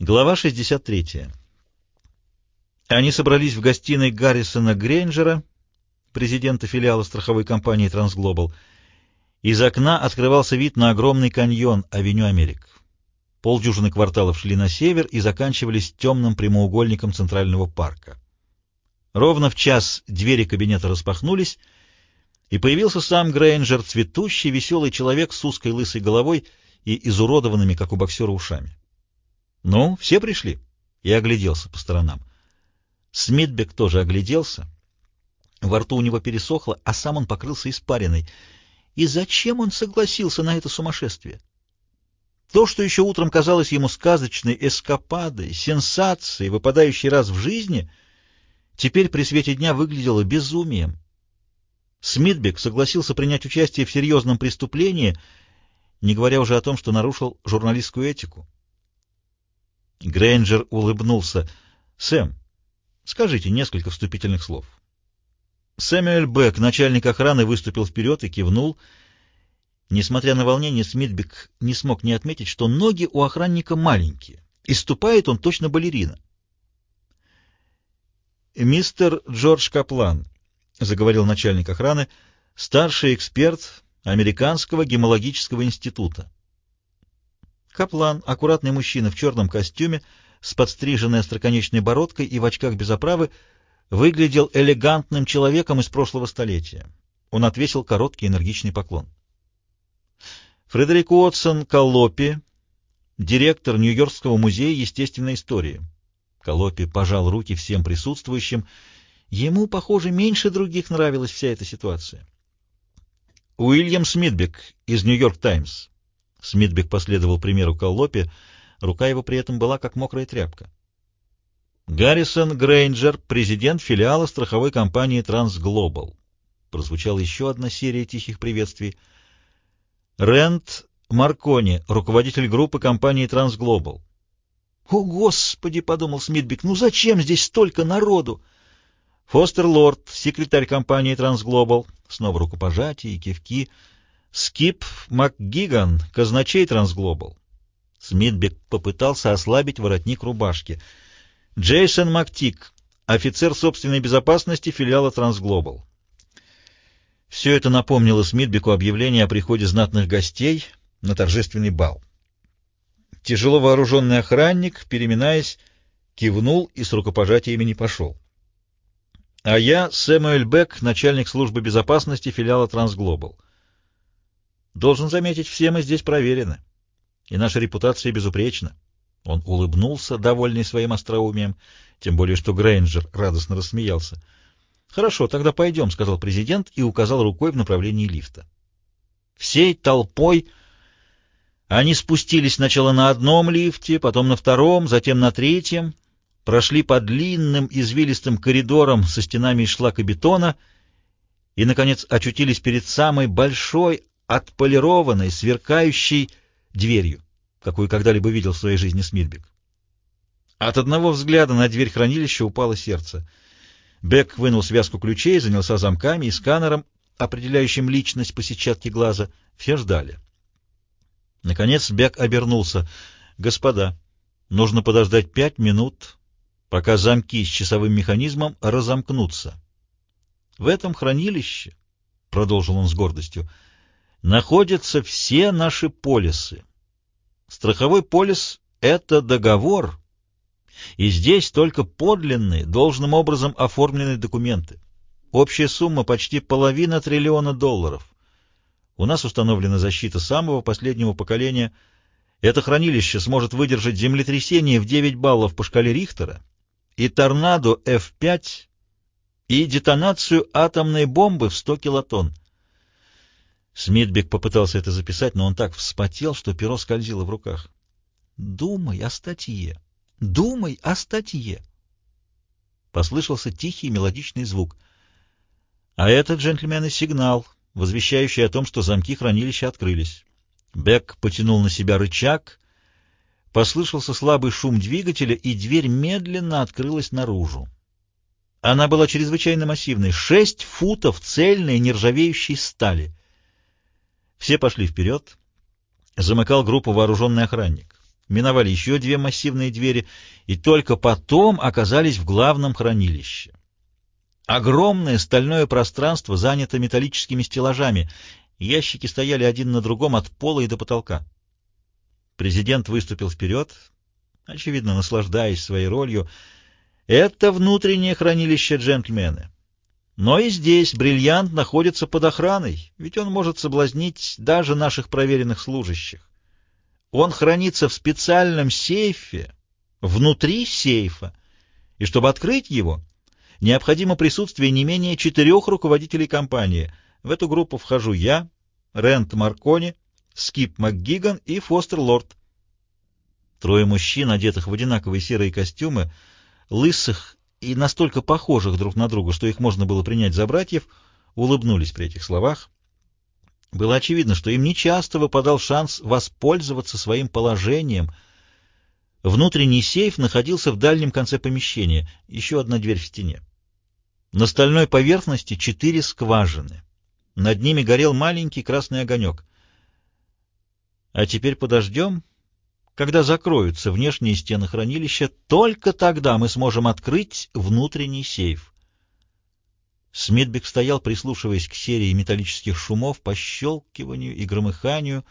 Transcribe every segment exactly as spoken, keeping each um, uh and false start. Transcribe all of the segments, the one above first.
Глава шестьдесят третья. Они собрались в гостиной Гаррисона Грейнджера, президента филиала страховой компании «Трансглобал». Из окна открывался вид на огромный каньон Авеню Америк. Полдюжины кварталов шли на север и заканчивались темным прямоугольником Центрального парка. Ровно в час двери кабинета распахнулись, и появился сам Грейнджер, цветущий, веселый человек с узкой лысой головой и изуродованными, как у боксера, ушами. «Ну, все пришли?» Я огляделся по сторонам. Смитбек тоже огляделся. Во рту у него пересохло, а сам он покрылся испариной. И зачем он согласился на это сумасшествие? То, что еще утром казалось ему сказочной эскападой, сенсацией, выпадающей раз в жизни, теперь при свете дня выглядело безумием. Смитбек согласился принять участие в серьезном преступлении, не говоря уже о том, что нарушил журналистскую этику. Грейнджер улыбнулся. «Сэм, скажите несколько вступительных слов». Сэмюэль Бек, начальник охраны, выступил вперед и кивнул. Несмотря на волнение, Смитбек не смог не отметить, что ноги у охранника маленькие, и ступает он точно балерина. «Мистер Джордж Каплан», — заговорил начальник охраны, — «старший эксперт Американского гемологического института». Каплан, аккуратный мужчина в черном костюме, с подстриженной остроконечной бородкой и в очках без оправы, выглядел элегантным человеком из прошлого столетия. Он отвесил короткий энергичный поклон. Фредерик Уотсон Коллопи, директор Нью-Йоркского музея естественной истории. Коллопи пожал руки всем присутствующим. Ему, похоже, меньше других нравилась вся эта ситуация. Уильям Смитбек из «Нью-Йорк Таймс». Смитбек последовал примеру Коллопи, рука его при этом была как мокрая тряпка. Гаррисон Грейнджер, президент филиала страховой компании «Трансглобал». Прозвучала еще одна серия тихих приветствий. Рэнд Маркони, руководитель группы компании «Трансглобал». «О, Господи!» — подумал Смитбек, — «ну зачем здесь столько народу?» Фостер Лорд, секретарь компании «Трансглобал». Снова рукопожатие и кивки. Скип МакГиган, казначей «Трансглобал». Смитбек попытался ослабить воротник рубашки. Джейсон Мактик, офицер собственной безопасности филиала «Трансглобал». Все это напомнило Смитбеку объявление о приходе знатных гостей на торжественный бал. Тяжело вооруженный охранник, переминаясь, кивнул и с рукопожатиями не пошел. А я, Сэмюэль Бек, начальник службы безопасности филиала «Трансглобал». Должен заметить, все мы здесь проверены, и наша репутация безупречна. Он улыбнулся, довольный своим остроумием, тем более что Грейнджер радостно рассмеялся. «Хорошо, тогда пойдем», — сказал президент и указал рукой в направлении лифта. Всей толпой они спустились сначала на одном лифте, потом на втором, затем на третьем, прошли по длинным извилистым коридорам со стенами из шлакобетона и, наконец, очутились перед самой большой, отполированной, сверкающей дверью, какую когда-либо видел в своей жизни Смитбек. От одного взгляда на дверь хранилища упало сердце. Бек вынул связку ключей, занялся замками и сканером, определяющим личность по сетчатке глаза. Все ждали. Наконец Бек обернулся. «Господа, нужно подождать пять минут, пока замки с часовым механизмом разомкнутся. В этом хранилище, — продолжил он с гордостью, — находятся все наши полисы. Страховой полис — это договор, и здесь только подлинные, должным образом оформленные документы. Общая сумма почти половина триллиона долларов. У нас установлена защита самого последнего поколения. Это хранилище сможет выдержать землетрясение в девять баллов по шкале Рихтера и торнадо эф пять и детонацию атомной бомбы в сто килотонн. Смитбек попытался это записать, но он так вспотел, что перо скользило в руках. «Думай о статье! Думай о статье!» Послышался тихий мелодичный звук. А это, джентльмены, сигнал, возвещающий о том, что замки хранилища открылись. Бек потянул на себя рычаг, послышался слабый шум двигателя, и дверь медленно открылась наружу. Она была чрезвычайно массивной — шесть футов цельной нержавеющей стали. Все пошли вперед. Замыкал группу вооруженный охранник. миновали еще две массивные двери и только потом оказались в главном хранилище. Огромное стальное пространство занято металлическими стеллажами. Ящики стояли один на другом от пола и до потолка. Президент выступил вперед, очевидно, наслаждаясь своей ролью. Это внутреннее хранилище, джентльмены. Но и здесь бриллиант находится под охраной, ведь он может соблазнить даже наших проверенных служащих. Он хранится в специальном сейфе, внутри сейфа, и чтобы открыть его, необходимо присутствие не менее четырех руководителей компании. В эту группу вхожу я, Рэнд Маркони, Скип МакГиган и Фостер Лорд. Трое мужчин, одетых в одинаковые серые костюмы, лысых и настолько похожих друг на друга, что их можно было принять за братьев, улыбнулись при этих словах. Было очевидно, что им нечасто выпадал шанс воспользоваться своим положением. Внутренний сейф находился в дальнем конце помещения, еще одна дверь в стене. На стальной поверхности четыре скважины. Над ними горел маленький красный огонек. А теперь подождем, когда закроются внешние стены хранилища, только тогда мы сможем открыть внутренний сейф. Смитбек стоял, прислушиваясь к серии металлических шумов, пощелкиванию и громыханию.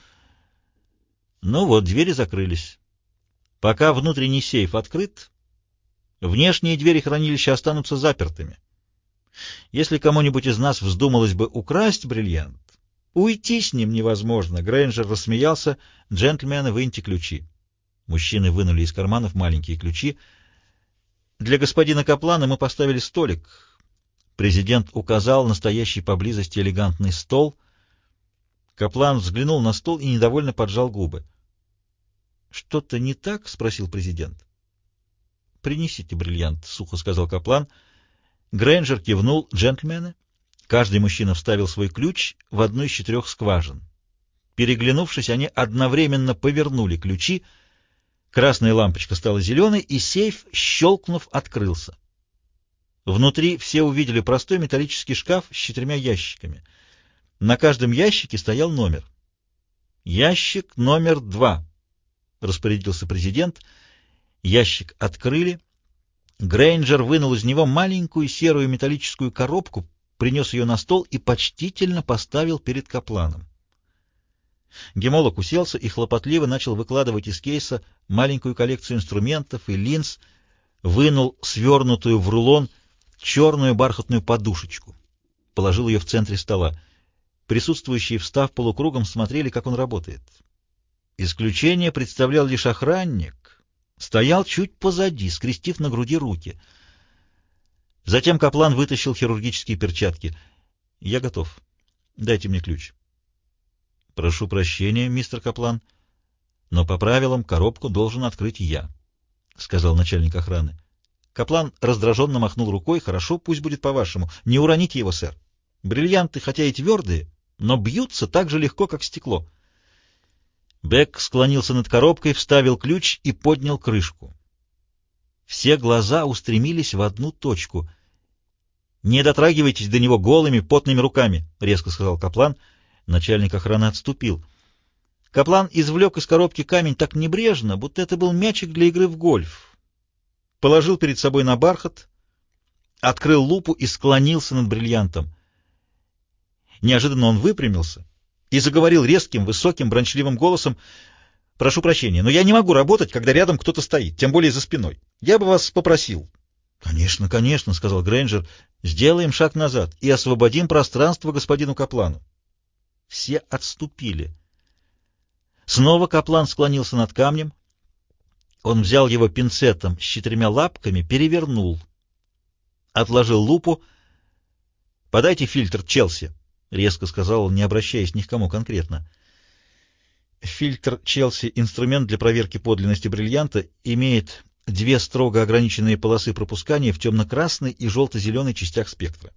Ну вот, двери закрылись. Пока внутренний сейф открыт, внешние двери хранилища останутся запертыми. Если кому-нибудь из нас вздумалось бы украсть бриллиант, уйти с ним невозможно. Грейнджер рассмеялся. Джентльмены, выньте ключи. Мужчины вынули из карманов маленькие ключи. Для господина Каплана мы поставили столик. Президент указал на стоящий поблизости элегантный стол. Каплан взглянул на стол и недовольно поджал губы. — Что-то не так? — спросил президент. — Принесите бриллиант, — сухо сказал Каплан. Грейнджер кивнул. Джентльмены. Каждый мужчина вставил свой ключ в одну из четырех скважин. Переглянувшись, они одновременно повернули ключи. Красная лампочка стала зеленой, и сейф, щелкнув, открылся. Внутри все увидели простой металлический шкаф с четырьмя ящиками. На каждом ящике стоял номер. «Ящик номер два», — распорядился президент. Ящик открыли. Грейнджер вынул из него маленькую серую металлическую коробку, принес ее на стол и почтительно поставил перед Капланом. Гемолог уселся и хлопотливо начал выкладывать из кейса маленькую коллекцию инструментов и линз, вынул свернутую в рулон черную бархатную подушечку, положил ее в центре стола. Присутствующие, встав полукругом, смотрели, как он работает. Исключение представлял лишь охранник, стоял чуть позади, скрестив на груди руки. Затем Каплан вытащил хирургические перчатки. «Я готов. Дайте мне ключ». «Прошу прощения, мистер Каплан, но по правилам коробку должен открыть я», — сказал начальник охраны. Каплан раздраженно махнул рукой. «Хорошо, пусть будет по-вашему. Не уроните его, сэр. Бриллианты, хотя и твердые, но бьются так же легко, как стекло». Бек склонился над коробкой, вставил ключ и поднял крышку. Все глаза устремились в одну точку. «Не дотрагивайтесь до него голыми, потными руками», — резко сказал Каплан. Начальник охраны отступил. Каплан извлек из коробки камень так небрежно, будто это был мячик для игры в гольф. Положил перед собой на бархат, открыл лупу и склонился над бриллиантом. Неожиданно он выпрямился и заговорил резким, высоким, брончливым голосом: «Прошу прощения, но я не могу работать, когда рядом кто-то стоит, тем более за спиной. Я бы вас попросил». «Конечно, конечно», — сказал Грейнджер, — «сделаем шаг назад и освободим пространство господину Каплану». Все отступили. Снова Каплан склонился над камнем. Он взял его пинцетом с четырьмя лапками, перевернул, отложил лупу. «Подайте фильтр, Челси», — резко сказал он, не обращаясь ни к кому конкретно. Фильтр Челси — инструмент для проверки подлинности бриллианта, имеет две строго ограниченные полосы пропускания в темно-красной и желто-зеленой частях спектра.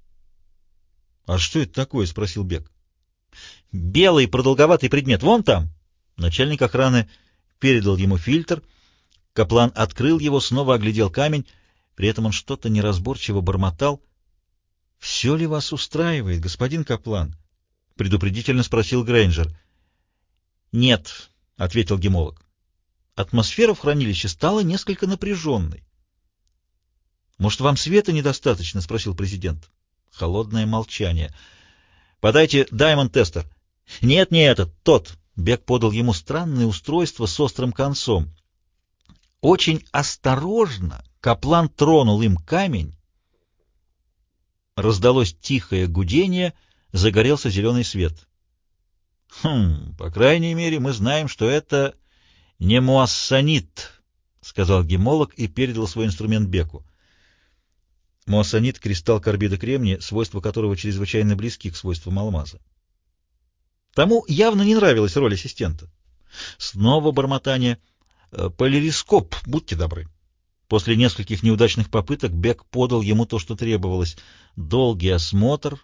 «А что это такое?» — спросил Бек. «Белый продолговатый предмет, вон там!» Начальник охраны передал ему фильтр. Каплан открыл его, снова оглядел камень. При этом он что-то неразборчиво бормотал. — Все ли вас устраивает, господин Каплан? — предупредительно спросил Грейнджер. — Нет, — ответил гемолог. Атмосфера в хранилище стала несколько напряженной. «Может, вам света недостаточно?» — спросил президент. Холодное молчание. «Подайте Даймонд-тестер». «Нет, не этот, тот». Бек подал ему странное устройство с острым концом. Очень осторожно Каплан тронул им камень. Раздалось тихое гудение, загорелся зеленый свет. «Хм, по крайней мере, мы знаем, что это не муассанит», — сказал гемолог и передал свой инструмент Беку. Муассанит — кристалл карбида кремния, свойства которого чрезвычайно близки к свойствам алмаза. Тому явно не нравилась роль ассистента. Снова бормотание. «Полярископ, будьте добры». После нескольких неудачных попыток Бек подал ему то, что требовалось. Долгий осмотр,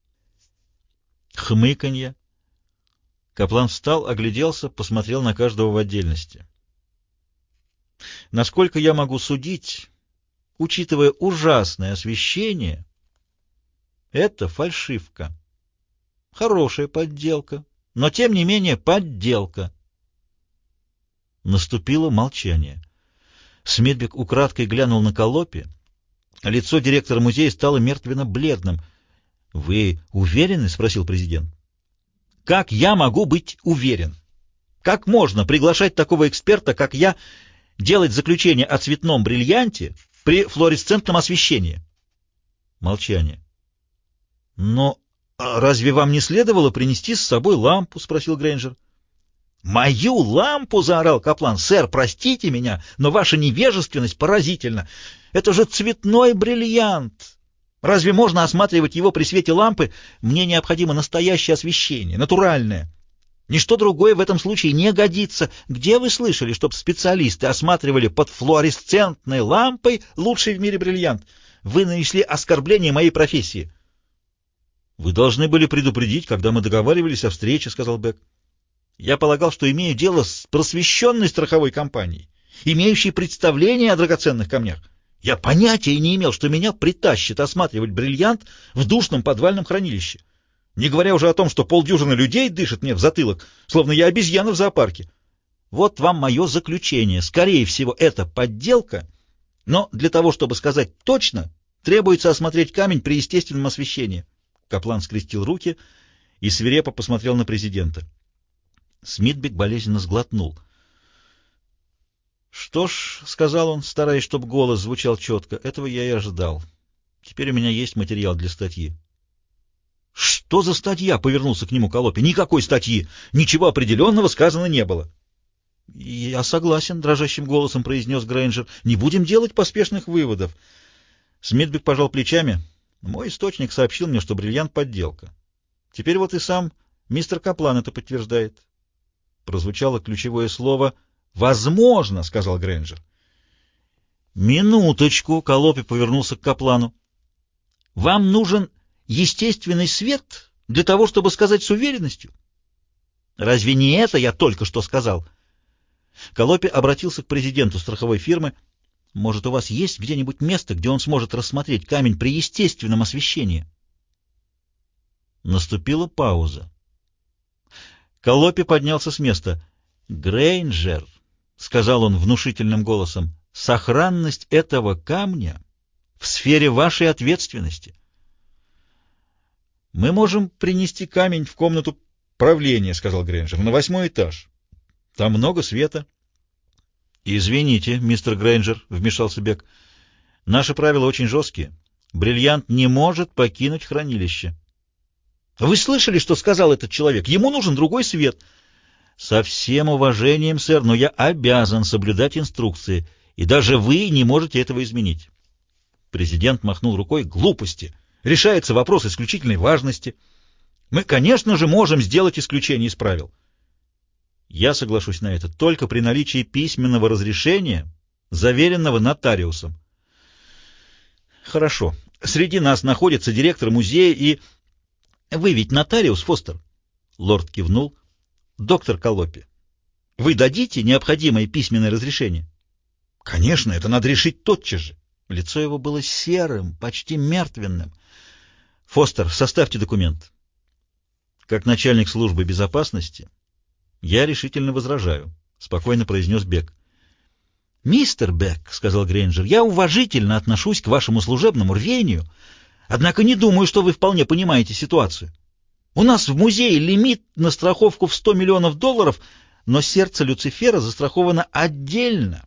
хмыканье. Каплан встал, огляделся, посмотрел на каждого в отдельности. «Насколько я могу судить, учитывая ужасное освещение, это фальшивка. Хорошая подделка, но тем не менее подделка». Наступило молчание. Смитбек украдкой глянул на Коллопи. Лицо директора музея стало мертвенно-бледным. «Вы уверены?» — спросил президент. «Как я могу быть уверен? Как можно приглашать такого эксперта, как я, делать заключение о цветном бриллианте при флуоресцентном освещении?» Молчание. «Но разве вам не следовало принести с собой лампу?» — спросил Грейнджер. «Мою лампу!» — заорал Каплан. «Сэр, простите меня, но ваша невежественность поразительна. Это же цветной бриллиант. Разве можно осматривать его при свете лампы? Мне необходимо настоящее освещение, натуральное. Ничто другое в этом случае не годится. Где вы слышали, чтобы специалисты осматривали под флуоресцентной лампой лучший в мире бриллиант? Вы нанесли оскорбление моей профессии». «Вы должны были предупредить, когда мы договаривались о встрече», — сказал Бек. «Я полагал, что имею дело с просвещенной страховой компанией, имеющей представление о драгоценных камнях. Я понятия не имел, что меня притащит осматривать бриллиант в душном подвальном хранилище. Не говоря уже о том, что полдюжины людей дышит мне в затылок, словно я обезьяна в зоопарке. Вот вам мое заключение. Скорее всего, это подделка, но для того, чтобы сказать точно, требуется осмотреть камень при естественном освещении». Каплан скрестил руки и свирепо посмотрел на президента. Смитбек болезненно сглотнул. «Что ж, — сказал он, стараясь, чтобы голос звучал четко, — этого я и ожидал. Теперь у меня есть материал для статьи». «Что за статья?» — повернулся к нему Коллопи. «Никакой статьи! Ничего определенного сказано не было». «Я согласен», — дрожащим голосом произнес Грейнджер. «Не будем делать поспешных выводов». Смитбек пожал плечами. «Мой источник сообщил мне, что бриллиант — подделка. Теперь вот и сам мистер Каплан это подтверждает». Прозвучало ключевое слово «возможно», — сказал Грейнджер. «Минуточку», — Коллопи повернулся к Каплану. «Вам нужен естественный свет для того, чтобы сказать с уверенностью? Разве не это я только что сказал?» Коллопи обратился к президенту страховой фирмы. «Может, у вас есть где-нибудь место, где он сможет рассмотреть камень при естественном освещении?» Наступила пауза. Коллопи поднялся с места. «Грейнджер», — сказал он внушительным голосом, — «сохранность этого камня в сфере вашей ответственности. Мы можем принести камень в комнату правления», — сказал Грейнджер, — «на восьмой этаж. Там много света». «Извините, мистер Грейнджер», — вмешался Бек, — «наши правила очень жесткие. Бриллиант не может покинуть хранилище». «Вы слышали, что сказал этот человек? Ему нужен другой свет». «Со всем уважением, сэр, но я обязан соблюдать инструкции, и даже вы не можете этого изменить». Президент махнул рукой. «Глупости. Решается вопрос исключительной важности. Мы, конечно же, можем сделать исключение из правил». «Я соглашусь на это только при наличии письменного разрешения, заверенного нотариусом». «Хорошо. Среди нас находится директор музея и...» «Вы ведь нотариус, Фостер?» Лорд кивнул. «Доктор Коллопи, вы дадите необходимое письменное разрешение?» «Конечно, это надо решить тотчас же». Лицо его было серым, почти мертвенным. «Фостер, составьте документ». «Как начальник службы безопасности я решительно возражаю», — спокойно произнес Бек. «Мистер Бек», — сказал Грейнджер, — «я уважительно отношусь к вашему служебному рвению, однако не думаю, что вы вполне понимаете ситуацию. У нас в музее лимит на страховку в сто миллионов долларов, но сердце Люцифера застраховано отдельно.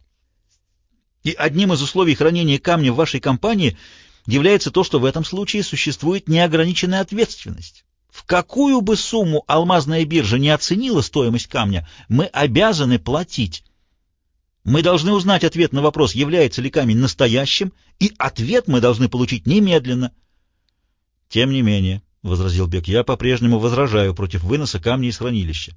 И одним из условий хранения камня в вашей компании является то, что в этом случае существует неограниченная ответственность. В какую бы сумму алмазная биржа не оценила стоимость камня, мы обязаны платить. Мы должны узнать ответ на вопрос, является ли камень настоящим, и ответ мы должны получить немедленно. Тем не менее, — возразил Бек, — я по-прежнему возражаю против выноса камня из хранилища.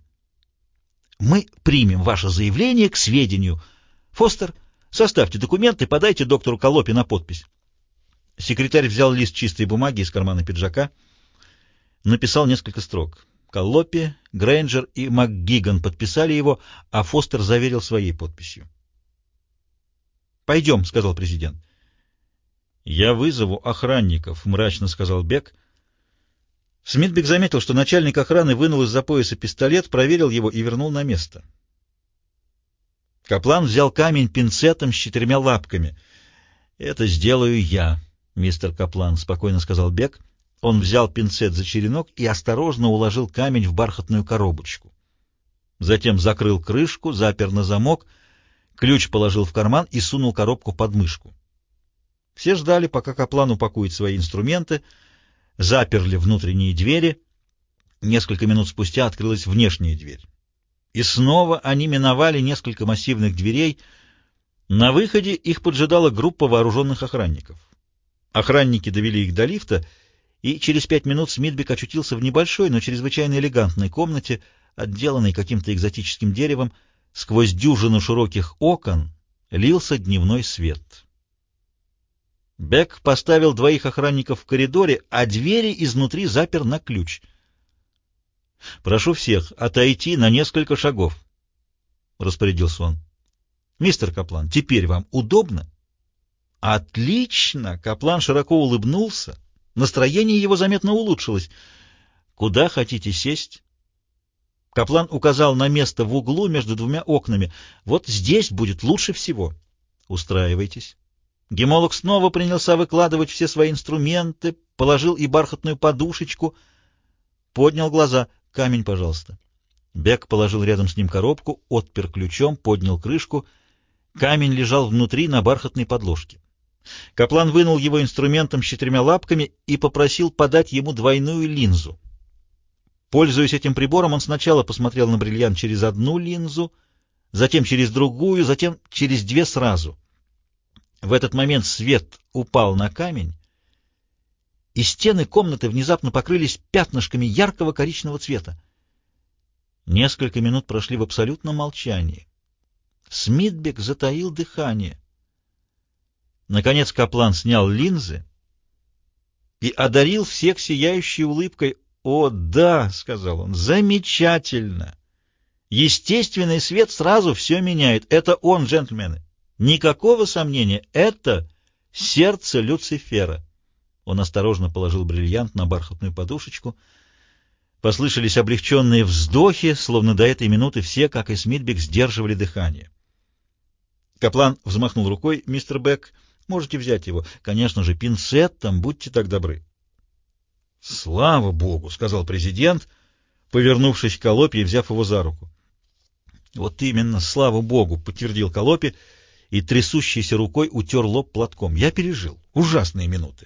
Мы примем ваше заявление к сведению. Фостер, составьте документы, подайте доктору Колопи на подпись. Секретарь взял лист чистой бумаги из кармана пиджака, написал несколько строк. Колопи, Грейнджер и МакГиган подписали его, а Фостер заверил своей подписью. «Пойдем», — сказал президент. «Я вызову охранников», — мрачно сказал Бек. Смитбек заметил, что начальник охраны вынул из-за пояса пистолет, проверил его и вернул на место. Каплан взял камень пинцетом с четырьмя лапками. «Это сделаю я, мистер Каплан», — спокойно сказал Бек. Он взял пинцет за черенок и осторожно уложил камень в бархатную коробочку. Затем закрыл крышку, запер на замок, ключ положил в карман и сунул коробку под мышку. Все ждали, пока Каплан упакует свои инструменты, заперли внутренние двери. Несколько минут спустя открылась внешняя дверь. И снова они миновали несколько массивных дверей. На выходе их поджидала группа вооруженных охранников. Охранники довели их до лифта, и через пять минут Смитбек очутился в небольшой, но чрезвычайно элегантной комнате, отделанной каким-то экзотическим деревом. Сквозь дюжину широких окон лился дневной свет. Бек поставил двоих охранников в коридоре, а двери изнутри запер на ключ. «Прошу всех отойти на несколько шагов», — распорядился он. «Мистер Каплан, теперь вам удобно?» «Отлично!» — Каплан широко улыбнулся. Настроение его заметно улучшилось. «Куда хотите сесть?» Каплан указал на место в углу между двумя окнами. «Вот здесь будет лучше всего. Устраивайтесь». Гемолог снова принялся выкладывать все свои инструменты, положил и бархатную подушечку, поднял глаза. «Камень, пожалуйста». Бек положил рядом с ним коробку, отпер ключом, поднял крышку. Камень лежал внутри на бархатной подложке. Каплан вынул его инструментом с четырьмя лапками и попросил подать ему двойную линзу. Пользуясь этим прибором, он сначала посмотрел на бриллиант через одну линзу, затем через другую, затем через две сразу. В этот момент свет упал на камень, и стены комнаты внезапно покрылись пятнышками яркого коричневого цвета. Несколько минут прошли в абсолютном молчании. Смитбек затаил дыхание. Наконец Каплан снял линзы и одарил всех сияющей улыбкой. «О, да!» — сказал он. «Замечательно! Естественный свет сразу все меняет. Это он, джентльмены. Никакого сомнения, это сердце Люцифера». Он осторожно положил бриллиант на бархатную подушечку. Послышались облегченные вздохи, словно до этой минуты все, как и Смитбек, сдерживали дыхание. Каплан взмахнул рукой. «Мистер Бек, можете взять его. Конечно же, пинцетом, будьте так добры». «Слава Богу!» — сказал президент, повернувшись к Колопи и взяв его за руку. «Вот именно, слава Богу!» — подтвердил Колопи и трясущейся рукой утер лоб платком. «Я пережил ужасные минуты».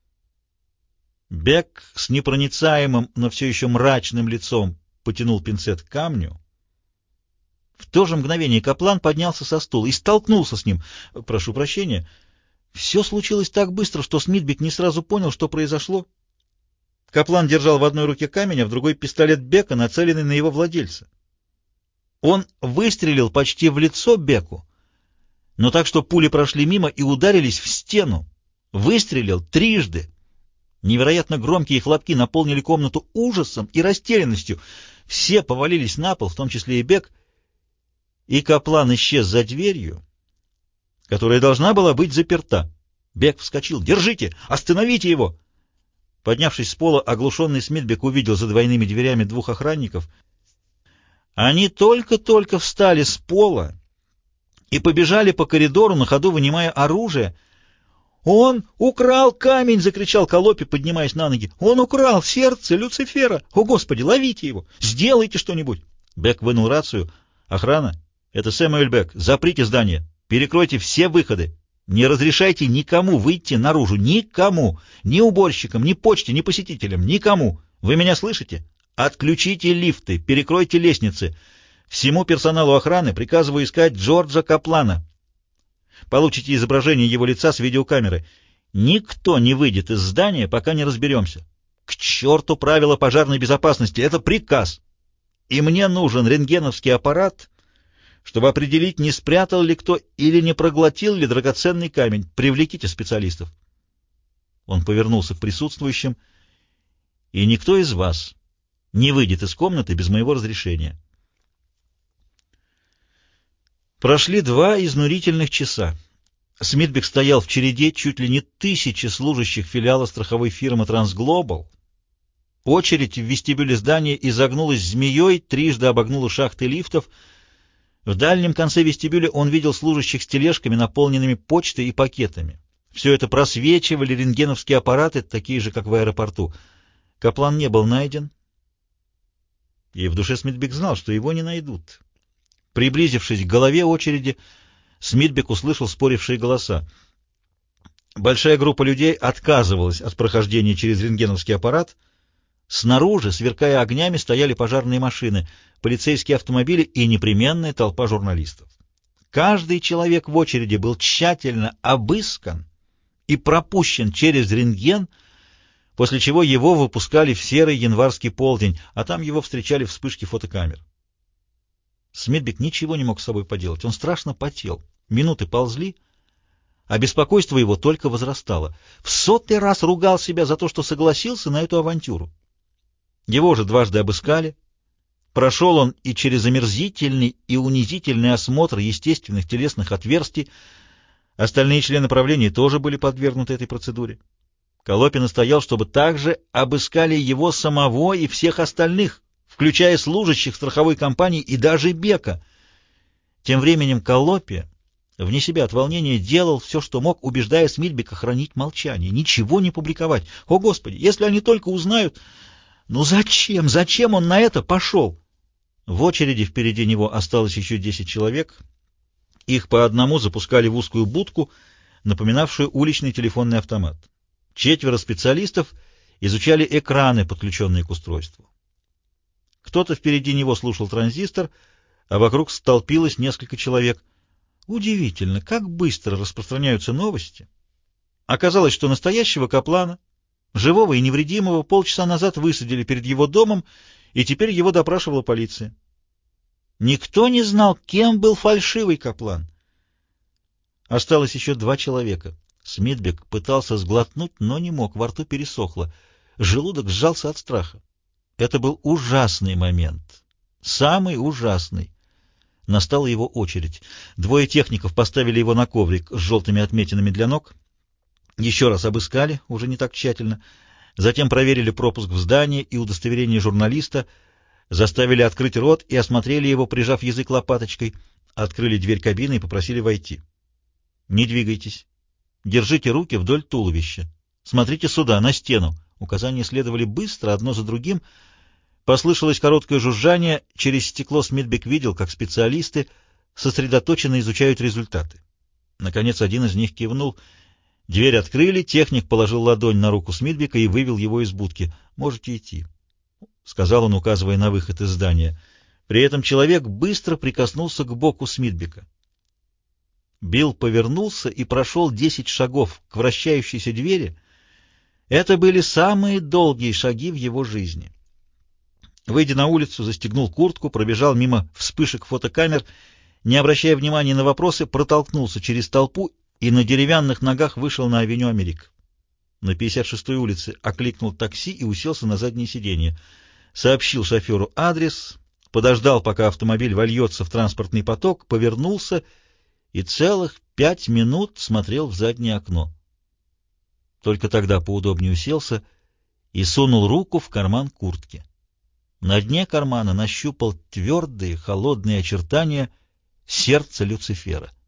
Бек с непроницаемым, но все еще мрачным лицом потянул пинцет к камню. В то же мгновение Каплан поднялся со стула и столкнулся с ним. «Прошу прощения». Все случилось так быстро, что Смитбек не сразу понял, что произошло. Каплан держал в одной руке камень, а в другой пистолет Бека, нацеленный на его владельца. Он выстрелил почти в лицо Беку, но так, что пули прошли мимо и ударились в стену. Выстрелил трижды. Невероятно громкие хлопки наполнили комнату ужасом и растерянностью. Все повалились на пол, в том числе и Бек, и Каплан исчез за дверью, которая должна была быть заперта. Бек вскочил. «Держите! Остановите его!» Поднявшись с пола, оглушенный Смитбек увидел за двойными дверями двух охранников. Они только-только встали с пола и побежали по коридору, на ходу вынимая оружие. «Он украл камень!» — закричал Колопи, поднимаясь на ноги. «Он украл сердце Люцифера! О, Господи, ловите его! Сделайте что-нибудь!» Бек вынул рацию. «Охрана, это Сэмюэль Бек. Заприте здание. Перекройте все выходы. Не разрешайте никому выйти наружу. Никому. Ни уборщикам, ни почте, ни посетителям. Никому. Вы меня слышите? Отключите лифты, перекройте лестницы. Всему персоналу охраны приказываю искать Джорджа Каплана. Получите изображение его лица с видеокамеры. Никто не выйдет из здания, пока не разберемся. К черту правила пожарной безопасности! Это приказ! И мне нужен рентгеновский аппарат, чтобы определить, не спрятал ли кто или не проглотил ли драгоценный камень. Привлеките специалистов». Он повернулся к присутствующим. «И никто из вас не выйдет из комнаты без моего разрешения». Прошли два изнурительных часа. Смитбек стоял в череде чуть ли не тысячи служащих филиала страховой фирмы «Трансглобал». Очередь в вестибюле здания изогнулась змеей, трижды обогнула шахты лифтов. В дальнем конце вестибюля он видел служащих с тележками, наполненными почтой и пакетами. Все это просвечивали рентгеновские аппараты, такие же, как в аэропорту. Каплан не был найден, и в душе Смитбек знал, что его не найдут. Приблизившись к голове очереди, Смитбек услышал спорившие голоса. Большая группа людей отказывалась от прохождения через рентгеновский аппарат. Снаружи, сверкая огнями, стояли пожарные машины, полицейские автомобили и непременная толпа журналистов. Каждый человек в очереди был тщательно обыскан и пропущен через рентген, после чего его выпускали в серый январский полдень, а там его встречали вспышки фотокамер. Смитбек ничего не мог с собой поделать. Он страшно потел. Минуты ползли, а беспокойство его только возрастало. В сотый раз ругал себя за то, что согласился на эту авантюру. Его уже дважды обыскали. Прошел он и через омерзительный и унизительный осмотр естественных телесных отверстий. Остальные члены правления тоже были подвергнуты этой процедуре. Колопи настоял, чтобы также обыскали его самого и всех остальных, включая служащих страховой компании и даже Бека. Тем временем Колопи, вне себя от волнения, делал все, что мог, убеждая Смитбека хранить молчание, ничего не публиковать. О, Господи, если они только узнают... Ну зачем, зачем он на это пошел? В очереди впереди него осталось еще десять человек. Их по одному запускали в узкую будку, напоминавшую уличный телефонный автомат. Четверо специалистов изучали экраны, подключенные к устройству. Кто-то впереди него слушал транзистор, а вокруг столпилось несколько человек. Удивительно, как быстро распространяются новости. Оказалось, что настоящего Каплана, живого и невредимого, полчаса назад высадили перед его домом, и теперь его допрашивала полиция. Никто не знал, кем был фальшивый Каплан. Осталось еще два человека. Смитбек пытался сглотнуть, но не мог, во рту пересохло. Желудок сжался от страха. Это был ужасный момент. Самый ужасный. Настала его очередь. Двое техников поставили его на коврик с желтыми отметинами для ног. Еще раз обыскали, уже не так тщательно. Затем проверили пропуск в здание и удостоверение журналиста, заставили открыть рот и осмотрели его, прижав язык лопаточкой, открыли дверь кабины и попросили войти. «Не двигайтесь. Держите руки вдоль туловища. Смотрите сюда, на стену». Указания следовали быстро, одно за другим. Послышалось короткое жужжание. Через стекло Смитбек видел, как специалисты сосредоточенно изучают результаты. Наконец, один из них кивнул. Дверь открыли, техник положил ладонь на руку Смитбека и вывел его из будки. «Можете идти», — сказал он, указывая на выход из здания. При этом человек быстро прикоснулся к боку Смитбека. Билл повернулся и прошел десять шагов к вращающейся двери. Это были самые долгие шаги в его жизни. Выйдя на улицу, застегнул куртку, пробежал мимо вспышек фотокамер, не обращая внимания на вопросы, протолкнулся через толпу и на деревянных ногах вышел на авеню Америк. На пятьдесят шестой улице окликнул такси и уселся на заднее сиденье. Сообщил шоферу адрес, подождал, пока автомобиль вольется в транспортный поток, повернулся и целых пять минут смотрел в заднее окно. Только тогда поудобнее уселся и сунул руку в карман куртки. На дне кармана нащупал твердые, холодные очертания сердца Люцифера.